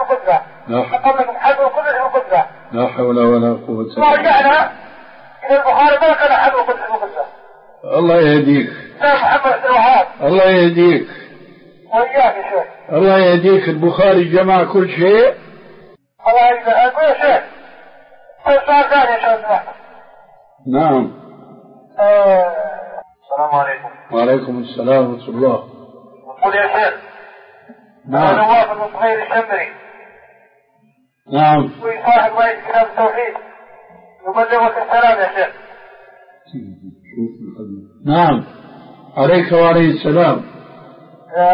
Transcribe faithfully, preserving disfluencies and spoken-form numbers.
القدرة. نقول لكم حد القدرة القدرة. لا حول ولا قوة إلا بالله. رجعنا إلى البخاري ما كان حد القدرة القدرة. الله يهديك. يا محمد بن الوهاب. الله يهديك. وإياك يا شيخ. الله يهديك. البخاري جمع كل شيء. الله يهديك. أقول يا شيخ. سؤال ثاني يا شيخ. نعم. آه. السلام عليكم. وعليكم السلام ورحمة الله. قل يا شيخ. نعم. أنا نواف بن صهيب الشمري. نعم. وصاحب رئيس كتاب التوحيد. يبلغك السلام يا شيخ. نعم. عليك وعليه السلام.